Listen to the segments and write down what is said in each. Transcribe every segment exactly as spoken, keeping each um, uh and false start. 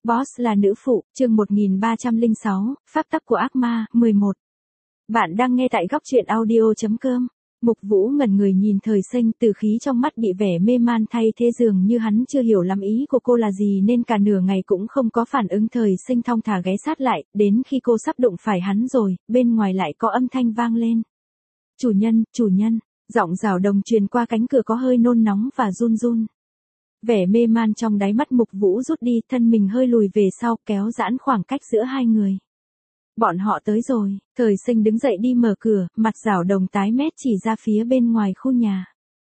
Boss là nữ phụ, chương một nghìn ba trăm lẻ sáu, Pháp tắc của ác ma, mười một. Bạn đang nghe tại góc truyện audio chấm com. Mục Vũ ngẩn người nhìn Thời Sinh, từ khí trong mắt bị vẻ mê man thay thế, dường như hắn chưa hiểu lắm ý của cô là gì nên cả nửa ngày cũng không có phản ứng. Thời Sinh thong thả ghé sát lại, đến khi cô sắp đụng phải hắn rồi, bên ngoài lại có âm thanh vang lên. Chủ nhân, chủ nhân, giọng Giảo Đồng truyền qua cánh cửa có hơi nôn nóng và run run. Vẻ mê man trong đáy mắt Mục Vũ rút đi, thân mình hơi lùi về sau, kéo giãn khoảng cách giữa hai người. Bọn họ tới rồi. Thời Sinh đứng dậy đi mở cửa, mặt Giảo Đồng tái mét chỉ ra phía bên ngoài khu nhà.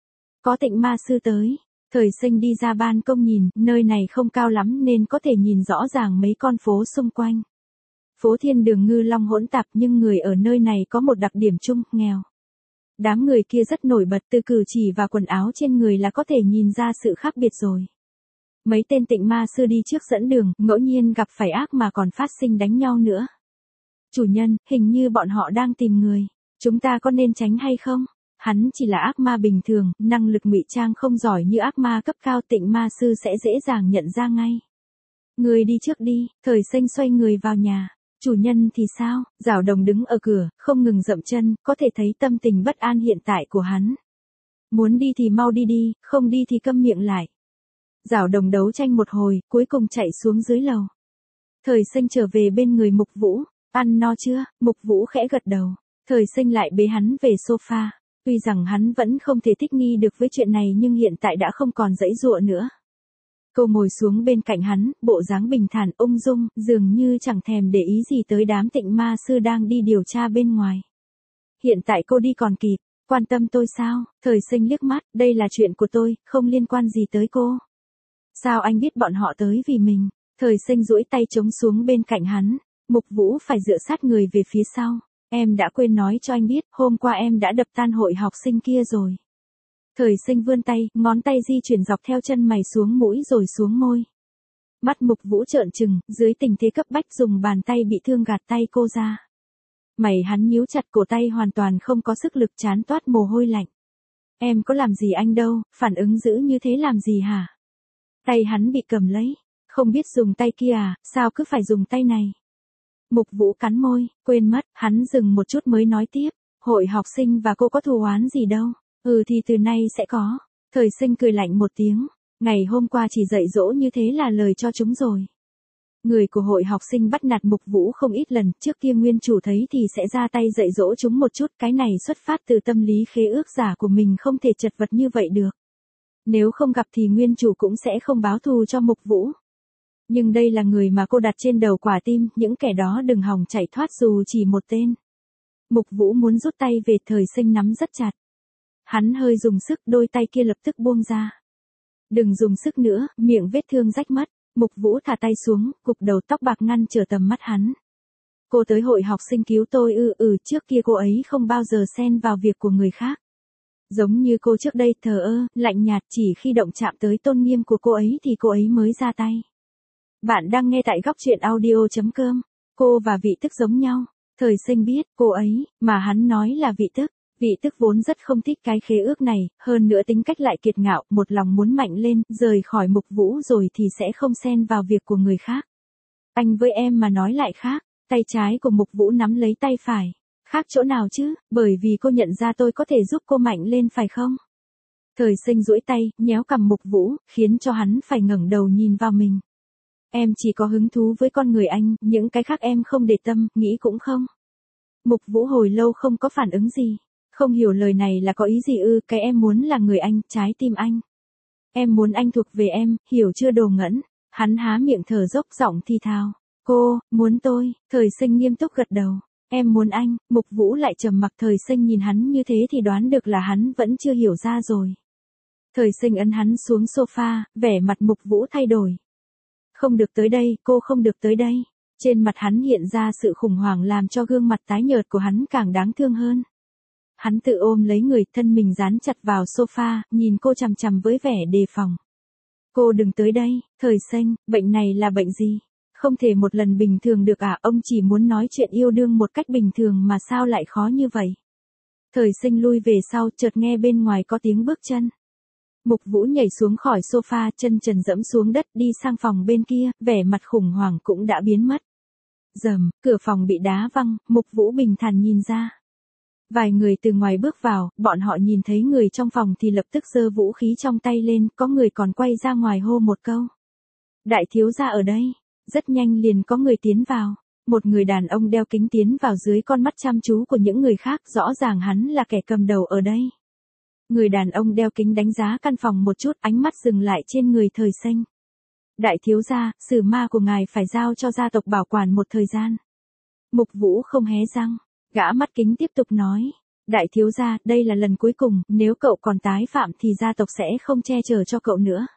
Có Tịnh ma sư tới. Thời Sinh đi ra ban công nhìn, nơi này không cao lắm nên có thể nhìn rõ ràng mấy con phố xung quanh. Phố Thiên Đường Ngư Long hỗn tạp, nhưng người ở nơi này có một đặc điểm chung, nghèo. Đám người kia rất nổi bật, từ cử chỉ và quần áo trên người là có thể nhìn ra sự khác biệt rồi. Mấy tên Tịnh ma sư đi trước dẫn đường, ngẫu nhiên gặp phải ác mà còn phát sinh đánh nhau nữa. Chủ nhân, hình như bọn họ đang tìm người. Chúng ta có nên tránh hay không? Hắn chỉ là ác ma bình thường, năng lực ngụy trang không giỏi như ác ma cấp cao, Tịnh ma sư sẽ dễ dàng nhận ra ngay. Người đi trước đi. Thời Sinh xoay người vào nhà. Chủ nhân thì sao? Giảo Đồng đứng ở cửa, không ngừng dậm chân, có thể thấy tâm tình bất an hiện tại của hắn. Muốn đi thì mau đi đi, không đi thì câm miệng lại. Giảo Đồng đấu tranh một hồi, cuối cùng chạy xuống dưới lầu. Thời Sinh trở về bên người Mục Vũ. Ăn no chưa? Mục Vũ khẽ gật đầu. Thời Sinh lại bế hắn về sofa. Tuy rằng hắn vẫn không thể thích nghi được với chuyện này nhưng hiện tại đã không còn giãy giụa nữa. Cô ngồi xuống bên cạnh hắn, bộ dáng bình thản ung dung, dường như chẳng thèm để ý gì tới đám Tịnh ma sư đang đi điều tra bên ngoài. Hiện tại cô đi còn kịp, quan tâm tôi sao? Thời Sinh liếc mắt, đây là chuyện của tôi, không liên quan gì tới cô. Sao anh biết bọn họ tới vì mình? Thời Sinh duỗi tay chống xuống bên cạnh hắn. Mục Vũ phải dựa sát người về phía sau. Em đã quên nói cho anh biết, hôm qua em đã đập tan hội học sinh kia rồi. Thời Sinh vươn tay, ngón tay di chuyển dọc theo chân mày xuống mũi rồi xuống môi. Mắt Mục Vũ trợn trừng, dưới tình thế cấp bách dùng bàn tay bị thương gạt tay cô ra. Mày hắn nhíu chặt, cổ tay hoàn toàn không có sức lực, trán toát mồ hôi lạnh. Em có làm gì anh đâu, phản ứng dữ như thế làm gì hả? Tay hắn bị cầm lấy. Không biết dùng tay kia à, sao cứ phải dùng tay này? Mục Vũ cắn môi, quên mất, hắn dừng một chút mới nói tiếp. Hội học sinh và cô có thù oán gì đâu. Ừ thì từ nay sẽ có. Thời Sinh cười lạnh một tiếng. Ngày hôm qua chỉ dạy dỗ như thế là lời cho chúng rồi. Người của hội học sinh bắt nạt Mục Vũ không ít lần, trước kia nguyên chủ thấy thì sẽ ra tay dạy dỗ chúng một chút. Cái này xuất phát từ tâm lý khế ước giả của mình, không thể chật vật như vậy được. Nếu không gặp thì nguyên chủ cũng sẽ không báo thù cho Mục Vũ. Nhưng đây là người mà cô đặt trên đầu quả tim, những kẻ đó đừng hòng chạy thoát dù chỉ một tên. Mục Vũ muốn rút tay về, Thời Sinh nắm rất chặt. Hắn hơi dùng sức, đôi tay kia lập tức buông ra. Đừng dùng sức nữa, miệng vết thương rách mất. Mục Vũ thả tay xuống, cục đầu tóc bạc ngăn trở tầm mắt hắn. Cô tới hội học sinh cứu tôi ư? Ừ, trước kia cô ấy không bao giờ xen vào việc của người khác. Giống như cô trước đây, thờ ơ, lạnh nhạt, chỉ khi động chạm tới tôn nghiêm của cô ấy thì cô ấy mới ra tay. Bạn đang nghe tại góc truyện audio chấm com. Cô và Vị Tức giống nhau. Thời Sinh biết, cô ấy, mà hắn nói là Vị Tức. Vị Tức vốn rất không thích cái khế ước này, hơn nữa tính cách lại kiệt ngạo, một lòng muốn mạnh lên, rời khỏi Mục Vũ rồi thì sẽ không xen vào việc của người khác. Anh với em mà nói lại khác. Tay trái của Mục Vũ nắm lấy tay phải. Khác chỗ nào chứ, bởi vì cô nhận ra tôi có thể giúp cô mạnh lên phải không? Thời Sinh duỗi tay, nhéo cằm Mục Vũ, khiến cho hắn phải ngẩng đầu nhìn vào mình. Em chỉ có hứng thú với con người anh, những cái khác em không để tâm, nghĩ cũng không. Mục Vũ hồi lâu không có phản ứng gì. Không hiểu lời này là có ý gì ư? Cái em muốn là người anh, trái tim anh. Em muốn anh thuộc về em, hiểu chưa đồ ngỗng? Hắn há miệng thở dốc, giọng thì thào. Cô, muốn tôi? Thời Sinh nghiêm túc gật đầu. Em muốn anh. Mục Vũ lại trầm mặc. Thời Sinh nhìn hắn như thế thì đoán được là hắn vẫn chưa hiểu ra rồi. Thời Sinh ấn hắn xuống sofa, vẻ mặt Mục Vũ thay đổi. Không được tới đây, cô không được tới đây. Trên mặt hắn hiện ra sự khủng hoảng làm cho gương mặt tái nhợt của hắn càng đáng thương hơn. Hắn tự ôm lấy người, thân mình dán chặt vào sofa, nhìn cô chằm chằm với vẻ đề phòng. Cô đừng tới đây. Thời Sinh, bệnh này là bệnh gì? Không thể một lần bình thường được à? Ông chỉ muốn nói chuyện yêu đương một cách bình thường mà sao lại khó như vậy? Thời Sinh lui về sau, chợt nghe bên ngoài có tiếng bước chân. Mục Vũ nhảy xuống khỏi sofa, chân trần dẫm xuống đất đi sang phòng bên kia, vẻ mặt khủng hoảng cũng đã biến mất. Rầm, cửa phòng bị đá văng, Mục Vũ bình thản nhìn ra. Vài người từ ngoài bước vào, bọn họ nhìn thấy người trong phòng thì lập tức giơ vũ khí trong tay lên, có người còn quay ra ngoài hô một câu. Đại thiếu gia ở đây. Rất nhanh liền có người tiến vào. Một người đàn ông đeo kính tiến vào dưới con mắt chăm chú của những người khác, rõ ràng hắn là kẻ cầm đầu ở đây. Người đàn ông đeo kính đánh giá căn phòng một chút, ánh mắt dừng lại trên người Thời Xanh. Đại thiếu gia, sử ma của ngài phải giao cho gia tộc bảo quản một thời gian. Mục Vũ không hé răng, gã mắt kính tiếp tục nói. Đại thiếu gia, đây là lần cuối cùng, nếu cậu còn tái phạm thì gia tộc sẽ không che chở cho cậu nữa.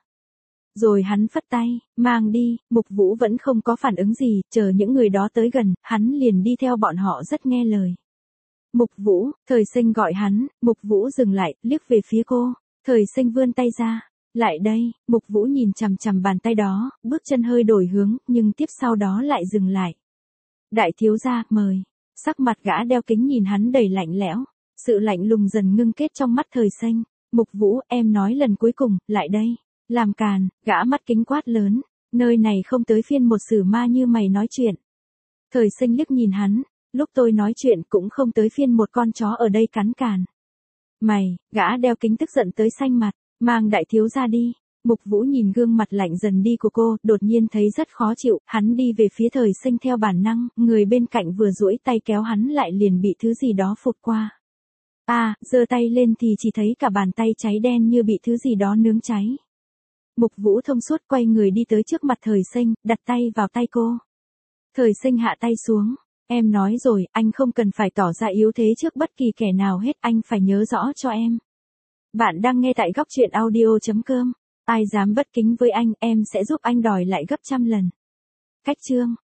Rồi hắn phất tay, mang đi, Mục Vũ vẫn không có phản ứng gì, chờ những người đó tới gần, hắn liền đi theo bọn họ rất nghe lời. Mục Vũ, Thời Xanh gọi hắn, Mục Vũ dừng lại, liếc về phía cô, Thời Xanh vươn tay ra, lại đây, Mục Vũ nhìn chằm chằm bàn tay đó, bước chân hơi đổi hướng, nhưng tiếp sau đó lại dừng lại. Đại thiếu gia, mời, sắc mặt gã đeo kính nhìn hắn đầy lạnh lẽo, sự lạnh lùng dần ngưng kết trong mắt Thời Xanh. Mục Vũ, em nói lần cuối cùng, lại đây. Làm càn, gã mắt kính quát lớn, nơi này không tới phiên một sử ma như mày nói chuyện. Thời Xanh liếc nhìn hắn, lúc tôi nói chuyện cũng không tới phiên một con chó ở đây cắn càn. Mày, gã đeo kính tức giận tới xanh mặt, mang đại thiếu gia đi. Mục Vũ nhìn gương mặt lạnh dần đi của cô, đột nhiên thấy rất khó chịu, hắn đi về phía Thời Xanh theo bản năng, người bên cạnh vừa duỗi tay kéo hắn lại liền bị thứ gì đó phụt qua. À, giơ tay lên thì chỉ thấy cả bàn tay cháy đen như bị thứ gì đó nướng cháy. Mục Vũ thông suốt quay người đi tới trước mặt Thời Xanh, đặt tay vào tay cô. Thời Xanh hạ tay xuống, em nói rồi, anh không cần phải tỏ ra yếu thế trước bất kỳ kẻ nào hết, anh phải nhớ rõ cho em. Bạn đang nghe tại góc truyện audio chấm com, ai dám bất kính với anh, em sẽ giúp anh đòi lại gấp trăm lần. Cách chương